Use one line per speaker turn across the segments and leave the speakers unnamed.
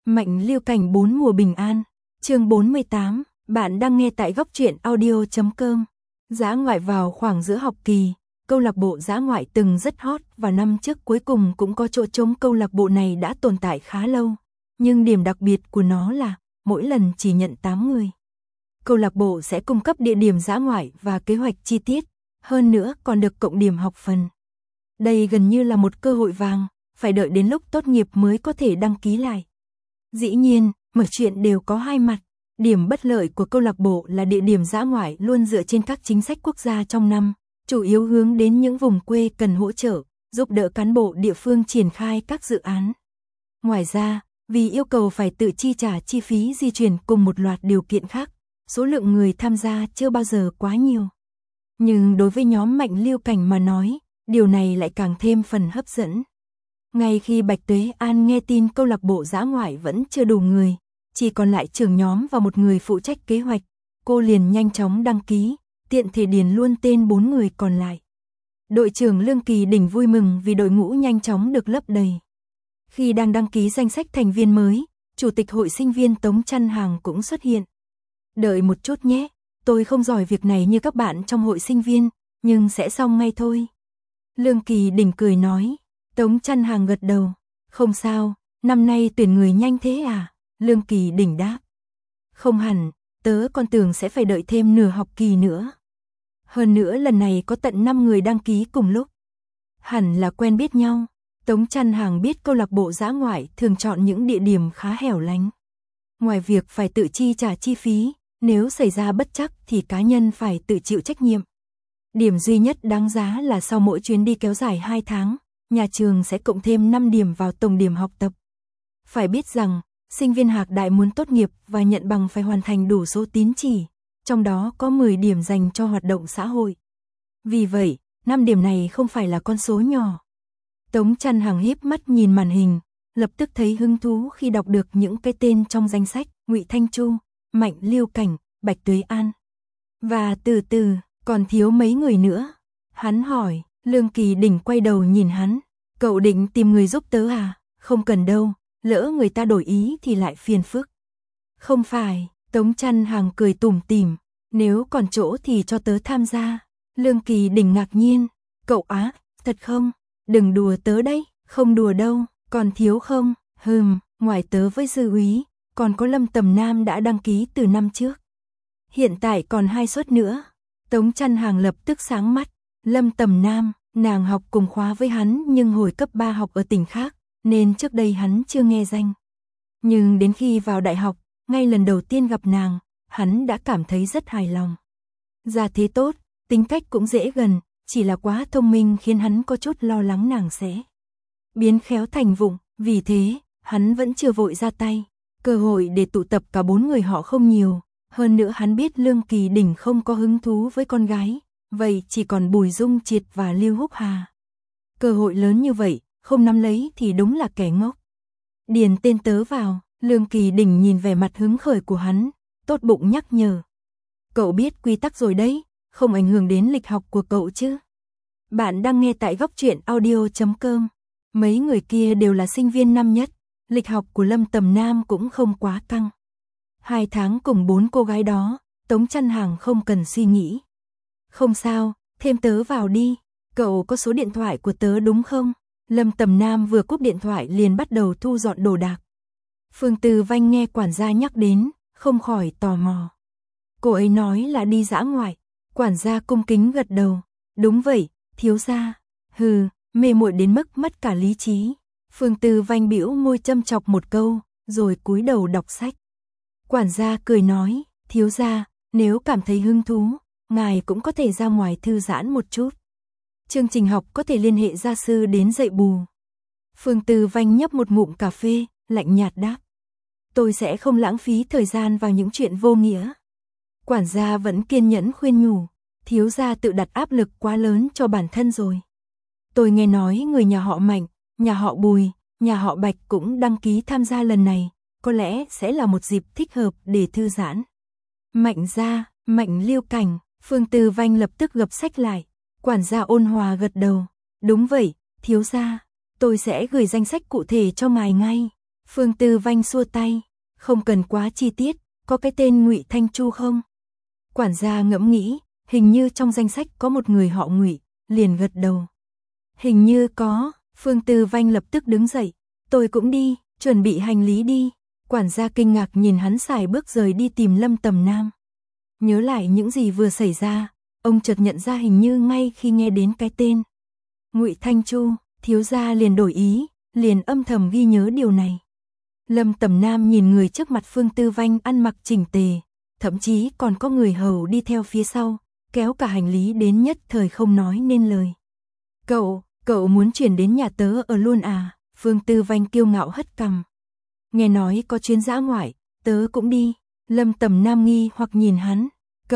Mạnh Lưu Cảnh 4 mùa bình an. Chương 48, bạn đang nghe tại góc truyện audio.com. Dã ngoại vào khoảng giữa học kỳ, câu lạc bộ dã ngoại từng rất hot và năm trước cuối cùng cũng có chỗ trống. Câu lạc bộ này đã tồn tại khá lâu, nhưng điểm đặc biệt của nó là mỗi lần chỉ nhận 8 người. Câu lạc bộ sẽ cung cấp địa điểm dã ngoại và kế hoạch chi tiết, hơn nữa còn được cộng điểm học phần. Đây gần như là một cơ hội vàng, phải đợi đến lúc tốt nghiệp mới có thể đăng ký lại. Dĩ nhiên, mọi chuyện đều có hai mặt. Điểm bất lợi của câu lạc bộ là địa điểm dã ngoại luôn dựa trên các chính sách quốc gia trong năm, chủ yếu hướng đến những vùng quê cần hỗ trợ, giúp đỡ cán bộ địa phương triển khai các dự án. Ngoài ra, vì yêu cầu phải tự chi trả chi phí di chuyển cùng một loạt điều kiện khác, số lượng người tham gia chưa bao giờ quá nhiều. Nhưng đối với nhóm Mạnh Lưu Cảnh mà nói, điều này lại càng thêm phần hấp dẫn. Ngay khi Bạch Tuế An nghe tin câu lạc bộ dã ngoại vẫn chưa đủ người, chỉ còn lại trưởng nhóm và một người phụ trách kế hoạch, cô liền nhanh chóng đăng ký, tiện thể điền luôn tên 4 người còn lại. Đội trưởng Lương Kỳ Đỉnh vui mừng vì đội ngũ nhanh chóng được lấp đầy. Khi đang đăng ký danh sách thành viên mới, Chủ tịch hội sinh viên Tống Trăn Hàng cũng xuất hiện. Đợi một chút nhé, tôi không giỏi việc này như các bạn trong hội sinh viên, nhưng sẽ xong ngay thôi. Lương Kỳ Đỉnh cười nói. Tống Trăn Hàng gật đầu. Không sao, năm nay tuyển người nhanh thế à? Lương Kỳ Đỉnh đáp. Không hẳn, tớ còn tưởng sẽ phải đợi thêm nửa học kỳ nữa. Hơn nữa lần này có tận 5 người đăng ký cùng lúc. Hẳn là quen biết nhau. Tống Trăn Hàng biết câu lạc bộ dã ngoại thường chọn những địa điểm khá hẻo lánh. Ngoài việc phải tự chi trả chi phí, nếu xảy ra bất trắc thì cá nhân phải tự chịu trách nhiệm. Điểm duy nhất đáng giá là sau mỗi chuyến đi kéo dài 2 tháng, nhà trường sẽ cộng thêm 5 điểm vào tổng điểm học tập. Phải biết rằng, sinh viên Hạc Đại muốn tốt nghiệp và nhận bằng phải hoàn thành đủ số tín chỉ, trong đó có 10 điểm dành cho hoạt động xã hội. Vì vậy, 5 điểm này không phải là con số nhỏ. Tống Trăn Hàng híp mắt nhìn màn hình, lập tức thấy hứng thú khi đọc được những cái tên trong danh sách: Ngụy Thanh Chu, Mạnh Lưu Cảnh, Bạch Tuế An. Và từ từ, còn thiếu mấy người nữa. Hắn hỏi. Lương Kỳ Đỉnh quay đầu nhìn hắn. Cậu định tìm người giúp tớ à? Không cần đâu, lỡ người ta đổi ý thì lại phiền phức. Không phải, Tống Trăn Hàng cười tủm tỉm. Nếu còn chỗ thì cho tớ tham gia. Lương Kỳ Đỉnh ngạc nhiên. Cậu á, thật không? Đừng đùa tớ đấy. Không đùa đâu, còn thiếu không? Ngoài tớ với Dư Úy, còn có Lâm Tầm Nam đã đăng ký từ năm trước. Hiện tại còn 2 suất nữa. Tống Trăn Hàng lập tức sáng mắt. Lâm Tầm Nam, nàng học cùng khóa với hắn nhưng hồi cấp 3 học ở tỉnh khác, nên trước đây hắn chưa nghe danh. Nhưng đến khi vào đại học, ngay lần đầu tiên gặp nàng, hắn đã cảm thấy rất hài lòng. Gia thế tốt, tính cách cũng dễ gần, chỉ là quá thông minh khiến hắn có chút lo lắng nàng sẽ biến khéo thành vụng, vì thế, hắn vẫn chưa vội ra tay. Cơ hội để tụ tập cả 4 người họ không nhiều, hơn nữa hắn biết Lương Kỳ Đỉnh không có hứng thú với con gái. Vậy chỉ còn Bùi Dung Triệt và Lưu Húc Hà. Cơ hội lớn như vậy, không nắm lấy thì đúng là kẻ ngốc. Điền tên tớ vào, Lương Kỳ Đỉnh nhìn vẻ mặt hứng khởi của hắn, tốt bụng nhắc nhở. Cậu biết quy tắc rồi đấy, không ảnh hưởng đến lịch học của cậu chứ. Bạn đang nghe tại góc truyện audio.com. Mấy người kia đều là sinh viên năm nhất, lịch học của Lâm Tầm Nam cũng không quá căng. 2 tháng cùng 4 cô gái đó, Tống Trăn Hàng không cần suy nghĩ. Không sao, thêm tớ vào đi, cậu có số điện thoại của tớ đúng không? Lâm Tầm Nam vừa cúp điện thoại liền bắt đầu thu dọn đồ đạc. Phương Từ Vanh nghe quản gia nhắc đến, không khỏi tò mò. Cô ấy nói là đi dã ngoại, quản gia cung kính gật đầu. Đúng vậy, thiếu gia. Mê muội đến mức mất cả lý trí. Phương Từ Vanh bĩu môi châm chọc một câu, rồi cúi đầu đọc sách. Quản gia cười nói, thiếu gia, nếu cảm thấy hứng thú, ngài cũng có thể ra ngoài thư giãn một chút. Chương trình học có thể liên hệ gia sư đến dạy bù. Phương Từ Vanh nhấp một ngụm cà phê, lạnh nhạt đáp. Tôi sẽ không lãng phí thời gian vào những chuyện vô nghĩa. Quản gia vẫn kiên nhẫn khuyên nhủ, thiếu gia tự đặt áp lực quá lớn cho bản thân rồi. Tôi nghe nói người nhà họ Mạnh, nhà họ Bùi, nhà họ Bạch cũng đăng ký tham gia lần này, có lẽ sẽ là một dịp thích hợp để thư giãn. Mạnh gia, Mạnh Lưu Cảnh. Phương Từ Vanh lập tức gập sách lại. Quản gia ôn hòa gật đầu. Đúng vậy, thiếu gia, tôi sẽ gửi danh sách cụ thể cho ngài ngay. Phương Tư Vanh xua tay, không cần quá chi tiết, có cái tên Ngụy Thanh Chu không? Quản gia ngẫm nghĩ, hình như trong danh sách có một người họ Ngụy, liền gật đầu. Hình như có, Phương Tư Vanh lập tức đứng dậy, tôi cũng đi, chuẩn bị hành lý đi. Quản gia kinh ngạc nhìn hắn xài bước rời đi tìm Lâm Tầm Nam. Nhớ lại những gì vừa xảy ra, ông chợt nhận ra hình như ngay khi nghe đến cái tên Ngụy Thanh Chu, thiếu gia liền đổi ý, liền âm thầm ghi nhớ điều này. Lâm Tầm Nam nhìn người trước mặt Phương Tư Vanh ăn mặc chỉnh tề, thậm chí còn có người hầu đi theo phía sau, kéo cả hành lý đến nhất thời không nói nên lời. Cậu muốn chuyển đến nhà tớ ở luôn à? Phương Tư Vanh kiêu ngạo hất cằm. Nghe nói có chuyến dã ngoại, tớ cũng đi. Lâm Tầm Nam nghi hoặc nhìn hắn.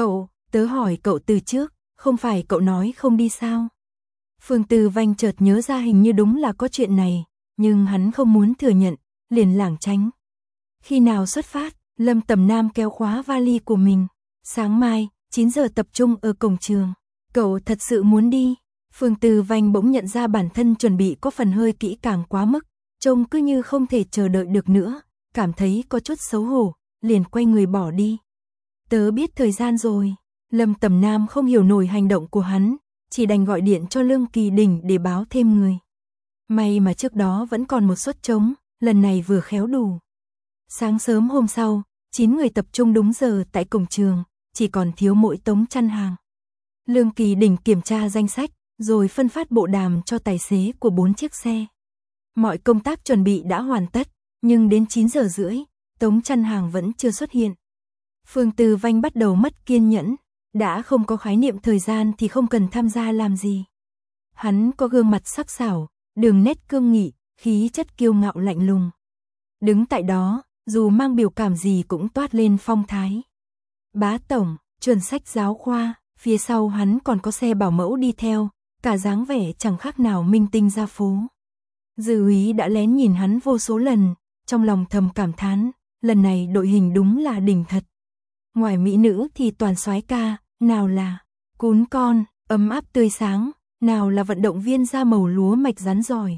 Tớ hỏi cậu từ trước, không phải cậu nói không đi sao? Phương Tư Vanh chợt nhớ ra hình như đúng là có chuyện này, nhưng hắn không muốn thừa nhận, liền lảng tránh. Khi nào xuất phát? Lâm Tầm Nam kéo khóa vali của mình. Sáng mai, 9 giờ tập trung ở cổng trường. Cậu thật sự muốn đi? Phương Tư Vanh bỗng nhận ra bản thân chuẩn bị có phần hơi kỹ càng quá mức, trông cứ như không thể chờ đợi được nữa, cảm thấy có chút xấu hổ, liền quay người bỏ đi. Tớ biết thời gian rồi. Lâm Tầm Nam không hiểu nổi hành động của hắn, chỉ đành gọi điện cho Lương Kỳ Đình để báo thêm người. May mà trước đó vẫn còn một suất trống, lần này vừa khéo đủ. Sáng sớm hôm sau, 9 người tập trung đúng giờ tại cổng trường, chỉ còn thiếu mỗi Tống Chăn Hàng. Lương Kỳ Đình kiểm tra danh sách, rồi phân phát bộ đàm cho tài xế của 4 chiếc xe. Mọi công tác chuẩn bị đã hoàn tất, nhưng đến 9 giờ rưỡi, Tống Chăn Hàng vẫn chưa xuất hiện. Phương Tư Vanh bắt đầu mất kiên nhẫn, đã không có khái niệm thời gian thì không cần tham gia làm gì. Hắn có gương mặt sắc sảo, đường nét cương nghị, khí chất kiêu ngạo lạnh lùng. Đứng tại đó, dù mang biểu cảm gì cũng toát lên phong thái. Bá tổng, chuẩn sách giáo khoa, phía sau hắn còn có xe bảo mẫu đi theo, cả dáng vẻ chẳng khác nào minh tinh ra phố. Dư úy đã lén nhìn hắn vô số lần, trong lòng thầm cảm thán, lần này đội hình đúng là đỉnh thật. Ngoài mỹ nữ thì toàn soái ca, nào là cún con, ấm áp tươi sáng, nào là vận động viên da màu lúa mạch rắn giỏi.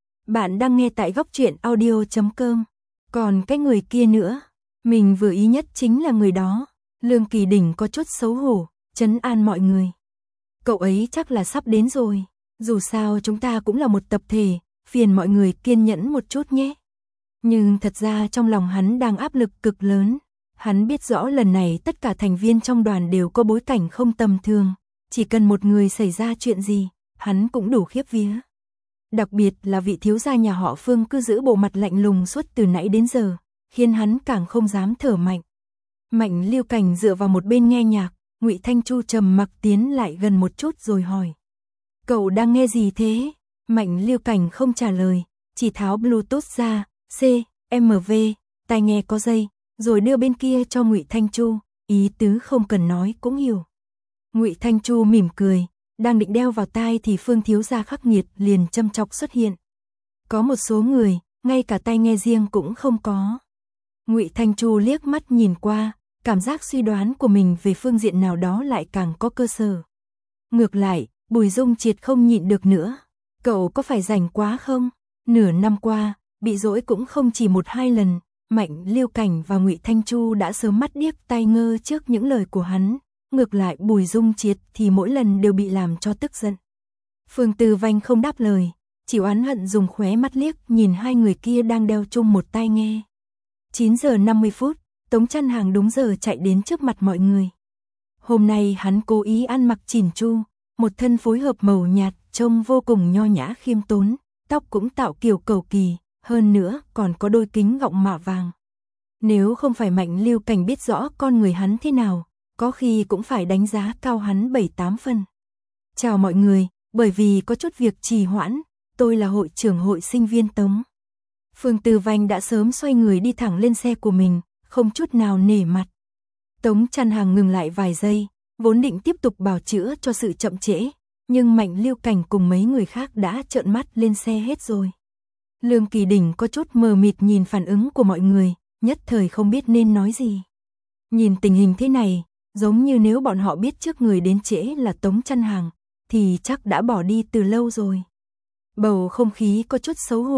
Bạn đang nghe tại góc truyện audio.com. Còn cái người kia nữa, mình vừa ý nhất chính là người đó. Lương Kỳ Đình có chút xấu hổ, trấn an mọi người. Cậu ấy chắc là sắp đến rồi, dù sao chúng ta cũng là một tập thể, phiền mọi người kiên nhẫn một chút nhé. Nhưng thật ra trong lòng hắn đang áp lực cực lớn. Hắn biết rõ lần này tất cả thành viên trong đoàn đều có bối cảnh không tầm thường, chỉ cần một người xảy ra chuyện gì, hắn cũng đủ khiếp vía. Đặc biệt là vị thiếu gia nhà họ Phương cứ giữ bộ mặt lạnh lùng suốt từ nãy đến giờ, khiến hắn càng không dám thở mạnh. Mạnh Lưu Cảnh dựa vào một bên nghe nhạc, Ngụy Thanh Chu trầm mặc tiến lại gần một chút rồi hỏi. Cậu đang nghe gì thế? Mạnh Lưu Cảnh không trả lời, chỉ tháo Bluetooth ra, CMV, tai nghe có dây, rồi đưa bên kia cho Ngụy Thanh Chu, ý tứ không cần nói cũng hiểu. Ngụy Thanh Chu mỉm cười, đang định đeo vào tai thì Phương thiếu gia khắc nghiệt liền châm chọc xuất hiện. Có một số người, ngay cả tai nghe riêng cũng không có. Ngụy Thanh Chu liếc mắt nhìn qua, cảm giác suy đoán của mình về phương diện nào đó lại càng có cơ sở. Ngược lại, Bùi Dung Triệt không nhịn được nữa. Cậu có phải rảnh quá không? Nửa năm qua, bị dỗi cũng không chỉ 1-2 lần. Mạnh Lưu Cảnh và Ngụy Thanh Chu đã sớm mắt điếc tai ngơ trước những lời của hắn. Ngược lại Bùi Dung Triệt thì mỗi lần đều bị làm cho tức giận. Phương Tư Vanh không đáp lời, chỉ oán hận dùng khóe mắt liếc nhìn hai người kia đang đeo chung một tai nghe. 9 giờ 50 phút, Tống Chăn Hàng đúng giờ chạy đến trước mặt mọi người. Hôm nay hắn cố ý ăn mặc chỉn chu, một thân phối hợp màu nhạt trông vô cùng nho nhã khiêm tốn, tóc cũng tạo kiểu cầu kỳ, hơn nữa còn có đôi kính gọng mạ vàng. Nếu không phải Mạnh Lưu Cảnh biết rõ con người hắn thế nào, có khi cũng phải đánh giá cao hắn 7-8 phân. Chào mọi người, bởi vì có chút việc trì hoãn, tôi là hội trưởng hội sinh viên Tống. Phương Tư Vanh đã sớm xoay người đi thẳng lên xe của mình, không chút nào nể mặt. Tống Chăn Hàng ngừng lại vài giây, vốn định tiếp tục bào chữa cho sự chậm trễ, nhưng Mạnh Lưu Cảnh cùng mấy người khác đã trợn mắt lên xe hết rồi. Lương Kỳ Đình có chút mờ mịt nhìn phản ứng của mọi người, nhất thời không biết nên nói gì. Nhìn tình hình thế này, giống như nếu bọn họ biết trước người đến trễ là Tống Chăn Hàng, thì chắc đã bỏ đi từ lâu rồi. Bầu không khí có chút xấu hổ,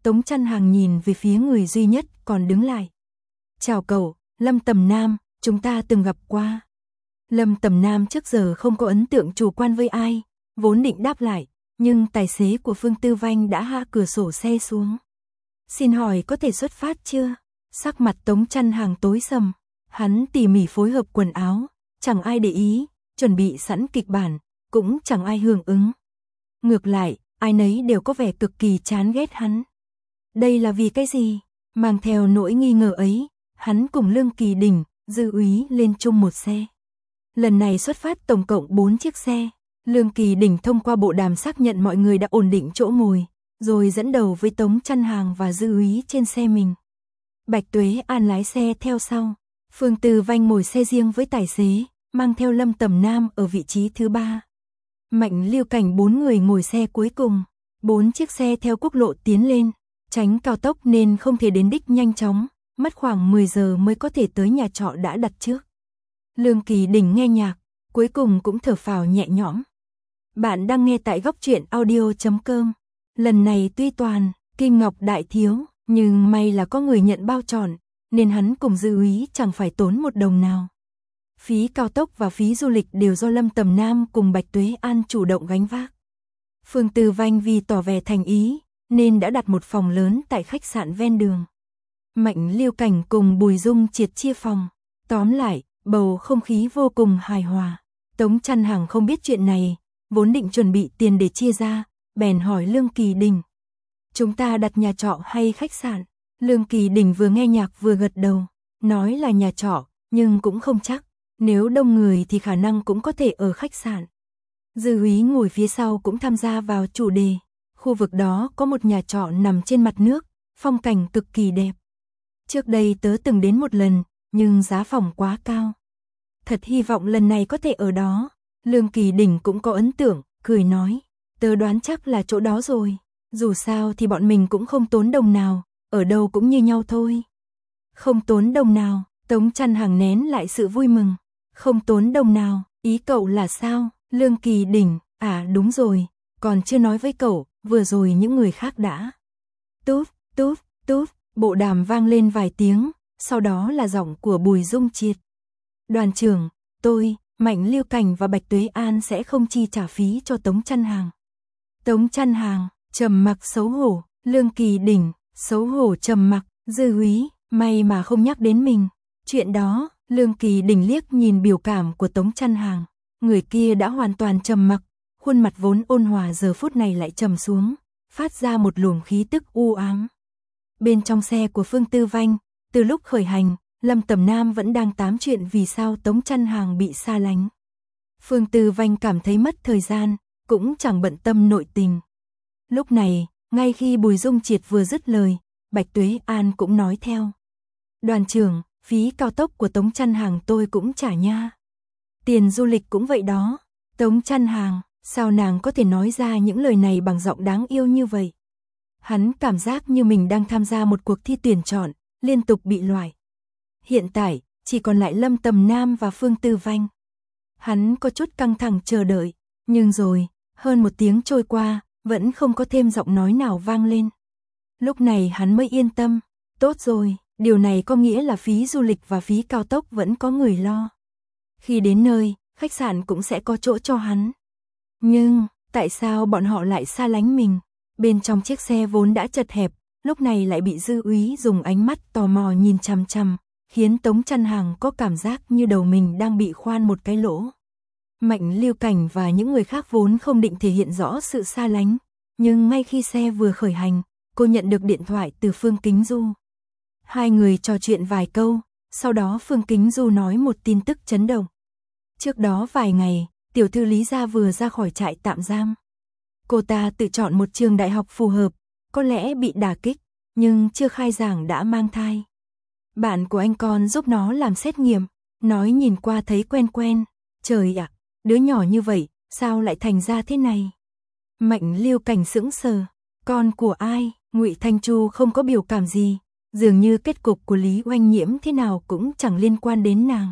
Tống Chăn Hàng nhìn về phía người duy nhất còn đứng lại. Chào cậu, Lâm Tầm Nam, chúng ta từng gặp qua. Lâm Tầm Nam trước giờ không có ấn tượng chủ quan với ai, vốn định đáp lại, nhưng tài xế của Phương Tư Vanh đã hạ cửa sổ xe xuống. Xin hỏi có thể xuất phát chưa? Sắc mặt Tống Chăn Hàng tối sầm, hắn tỉ mỉ phối hợp quần áo, chẳng ai để ý, chuẩn bị sẵn kịch bản, cũng chẳng ai hưởng ứng. Ngược lại, ai nấy đều có vẻ cực kỳ chán ghét hắn. Đây là vì cái gì? Mang theo nỗi nghi ngờ ấy, hắn cùng Lương Kỳ Đỉnh, Dư Úy lên chung một xe. Lần này xuất phát tổng cộng 4 chiếc xe. Lương Kỳ Đỉnh thông qua bộ đàm xác nhận mọi người đã ổn định chỗ ngồi, rồi dẫn đầu với Tống Chăn Hàng và Dư Úy trên xe mình. Bạch Tuế An lái xe theo sau. Phương Tư Vanh ngồi xe riêng với tài xế, mang theo Lâm Tầm Nam ở vị trí thứ 3. Mạnh Lưu Cảnh 4 người ngồi xe cuối cùng. 4 chiếc xe theo quốc lộ tiến lên, tránh cao tốc nên không thể đến đích nhanh chóng, mất khoảng 10 giờ mới có thể tới nhà trọ đã đặt trước. Lương Kỳ Đỉnh nghe nhạc, cuối cùng cũng thở phào nhẹ nhõm. Bạn đang nghe tại góc truyện audio.com. Lần này tuy toàn kim ngọc đại thiếu, nhưng may là có người nhận bao trọn, nên hắn cùng Dư Úy chẳng phải tốn một đồng nào. Phí cao tốc và phí du lịch đều do Lâm Tầm Nam cùng Bạch Tuế An chủ động gánh vác. Phương Tư Vanh vì tỏ vẻ thành ý, nên đã đặt một phòng lớn tại khách sạn ven đường. Mạnh Lưu Cảnh cùng Bùi Dung Triệt chia phòng. Tóm lại, bầu không khí vô cùng hài hòa. Tống Chăn Hàng không biết chuyện này, vốn định chuẩn bị tiền để chia ra, bèn hỏi Lương Kỳ Đỉnh. Chúng ta đặt nhà trọ hay khách sạn? Lương Kỳ Đỉnh vừa nghe nhạc vừa gật đầu, nói là nhà trọ, nhưng cũng không chắc. Nếu đông người thì khả năng cũng có thể ở khách sạn. Dư Úy ngồi phía sau cũng tham gia vào chủ đề. Khu vực đó có một nhà trọ nằm trên mặt nước, phong cảnh cực kỳ đẹp. Trước đây tớ từng đến một lần, nhưng giá phòng quá cao. Thật hy vọng lần này có thể ở đó. Lương Kỳ Đỉnh cũng có ấn tượng, cười nói. Tớ đoán chắc là chỗ đó rồi. Dù sao thì bọn mình cũng không tốn đồng nào, ở đâu cũng như nhau thôi. Không tốn đồng nào, Tống Chăn Hàng nén lại sự vui mừng. Không tốn đồng nào, ý cậu là sao? Lương Kỳ Đỉnh, à đúng rồi, còn chưa nói với cậu, vừa rồi những người khác đã. Tút, tút, tút, bộ đàm vang lên vài tiếng, sau đó là giọng của Bùi Dung Triệt. Đoàn trưởng, tôi, Mạnh Lưu Cảnh và Bạch Tuế An sẽ không chi trả phí cho Tống Chăn Hàng. Tống Chăn Hàng, trầm mặc xấu hổ, Lương Kỳ Đỉnh, xấu hổ trầm mặc, Dư Úy, may mà không nhắc đến mình. Chuyện đó, Lương Kỳ Đỉnh liếc nhìn biểu cảm của Tống Chăn Hàng. Người kia đã hoàn toàn trầm mặc, khuôn mặt vốn ôn hòa giờ phút này lại trầm xuống, phát ra một luồng khí tức u ám. Bên trong xe của Phương Tư Vanh, từ lúc khởi hành, Lâm Tầm Nam vẫn đang tám chuyện vì sao Tống Chăn Hàng bị xa lánh. Phương Tư Vanh cảm thấy mất thời gian, cũng chẳng bận tâm nội tình. Lúc này, ngay khi Bùi Dung Triệt vừa dứt lời, Bạch Tuế An cũng nói theo. Đoàn trưởng, phí cao tốc của Tống Chăn Hàng tôi cũng trả nha. Tiền du lịch cũng vậy đó. Tống Chăn Hàng, sao nàng có thể nói ra những lời này bằng giọng đáng yêu như vậy? Hắn cảm giác như mình đang tham gia một cuộc thi tuyển chọn, liên tục bị loại. Hiện tại, chỉ còn lại Lâm Tầm Nam và Phương Tư Vanh. Hắn có chút căng thẳng chờ đợi, nhưng rồi, hơn 1 tiếng trôi qua, vẫn không có thêm giọng nói nào vang lên. Lúc này hắn mới yên tâm. Tốt rồi, điều này có nghĩa là phí du lịch và phí cao tốc vẫn có người lo. Khi đến nơi, khách sạn cũng sẽ có chỗ cho hắn. Nhưng, tại sao bọn họ lại xa lánh mình? Bên trong chiếc xe vốn đã chật hẹp, lúc này lại bị Dư Úy dùng ánh mắt tò mò nhìn chằm chằm, khiến Tống Chăn Hàng có cảm giác như đầu mình đang bị khoan một cái lỗ. Mạnh Lưu Cảnh và những người khác vốn không định thể hiện rõ sự xa lánh, nhưng ngay khi xe vừa khởi hành, cô nhận được điện thoại từ Phương Kính Du. Hai người trò chuyện vài câu, sau đó Phương Kính Du nói một tin tức chấn động. Trước đó vài ngày, tiểu thư Lý Gia vừa ra khỏi trại tạm giam. Cô ta tự chọn một trường đại học phù hợp, có lẽ bị đả kích, nhưng chưa khai giảng đã mang thai. Bạn của anh con giúp nó làm xét nghiệm, nói nhìn qua thấy quen quen. Trời ạ, đứa nhỏ như vậy, sao lại thành ra thế này? Mạnh Lưu Cảnh sững sờ, con của ai? Ngụy Thanh Chu không có biểu cảm gì, dường như kết cục của Lý Oanh Nhiễm thế nào cũng chẳng liên quan đến nàng.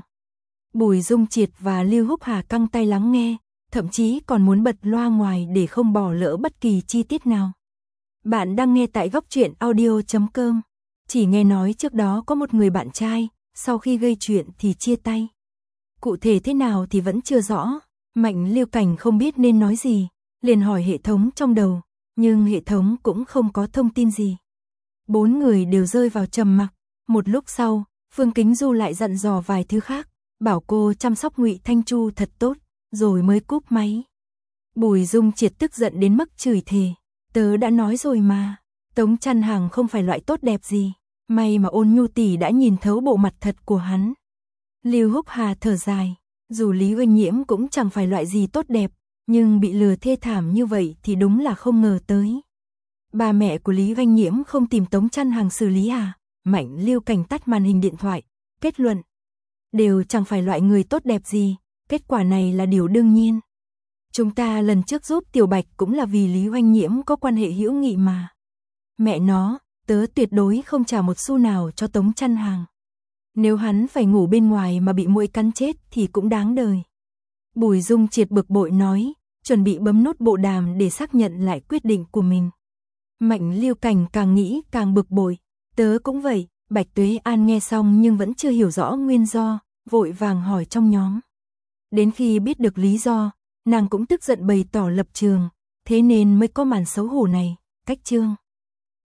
Bùi Dung Triệt và Lưu Húc Hà căng tay lắng nghe, thậm chí còn muốn bật loa ngoài để không bỏ lỡ bất kỳ chi tiết nào. Bạn đang nghe tại góc truyện audio.com. Chỉ nghe nói trước đó có một người bạn trai, sau khi gây chuyện thì chia tay. Cụ thể thế nào thì vẫn chưa rõ. Mạnh Lưu Cảnh không biết nên nói gì, liền hỏi hệ thống trong đầu, nhưng hệ thống cũng không có thông tin gì. Bốn người đều rơi vào trầm mặc. Một lúc sau, Phương Kính Du lại dặn dò vài thứ khác, bảo cô chăm sóc Ngụy Thanh Chu thật tốt, rồi mới cúp máy. Bùi Dung Triệt tức giận đến mức chửi thề, tớ đã nói rồi mà, Tống Chăn Hàng không phải loại tốt đẹp gì, may mà Ôn Nhu tỷ đã nhìn thấu bộ mặt thật của hắn. Lưu Húc Hà thở dài, dù Lý Oanh Nhiễm cũng chẳng phải loại gì tốt đẹp, nhưng bị lừa thê thảm như vậy thì đúng là không ngờ tới. Ba mẹ của Lý Oanh Nhiễm không tìm Tống Chăn Hàng xử lý à? Mạnh Lưu Cảnh tắt màn hình điện thoại, kết luận. Đều chẳng phải loại người tốt đẹp gì, kết quả này là điều đương nhiên. Chúng ta lần trước giúp Tiểu Bạch cũng là vì Lý Oanh Nhiễm có quan hệ hữu nghị mà. Mẹ nó, tớ tuyệt đối không trả một xu nào cho Tống Chăn Hàng. Nếu hắn phải ngủ bên ngoài mà bị muỗi cắn chết thì cũng đáng đời. Bùi Dung Triệt bực bội nói, chuẩn bị bấm nút bộ đàm để xác nhận lại quyết định của mình. Mạnh Lưu Cảnh càng nghĩ càng bực bội, tớ cũng vậy. Bạch Tuế An nghe xong nhưng vẫn chưa hiểu rõ nguyên do, vội vàng hỏi trong nhóm. Đến khi biết được lý do, nàng cũng tức giận bày tỏ lập trường, thế nên mới có màn xấu hổ này. Cách chương